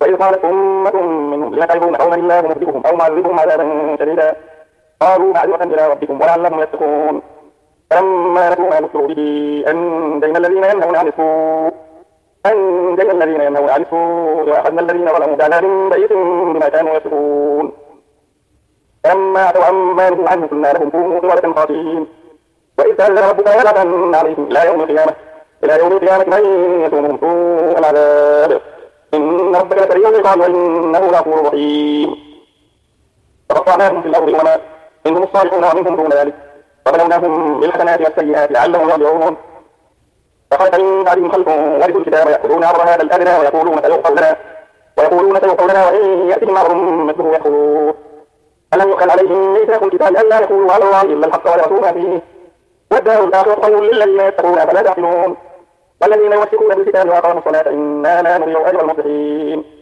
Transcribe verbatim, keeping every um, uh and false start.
وإذ قالت أمة منهم لم تعظون قوما الله مهلكهم أو معذبهم عذابا شديدا قالوا معذرة إلى ربكم ولعلهم يتقون فلما نسوا ما ذكروا به أنجينا الذين ينهون عن السوء أنجينا الذين ينهون عن السوء وأخذنا الذين ظلموا بعذاب بئيس بما كانوا يفسقون فلما عتوا عما نهوا عنه قلنا لهم كونوا قردة خاسئين وإذ تأذن ربك ليبعثن عليهم إلى يوم القيامة إلى يوم القيامة من يسومهم سوء العذاب إن ربك لسريع العقاب وإنه لغفور رحيم فقطعناهم في الأرض أمما منهم الصالحون ومنهم دون ذلك وبلوناهم بالحسنات والسيئات لعلهم يرجعون فخلف من بعدهم خلف ورثوا الكتاب يأخذون عرض هذا الأدنى ويقولون سيغفر لنا ويقولون سيغفر لنا وإن يأتهم أمر مثله يأخذوه ألم يؤخذ عليهم ميثاق الكتاب ألا يقولوا على الله إلا الحق ودرسوا ما فيه والدار الآخرة خير للذين يتقون أفلا تعقلون والذين يمسكون بالكتاب وأقاموا الصلاة إنا لا نضيع أجر المصلحين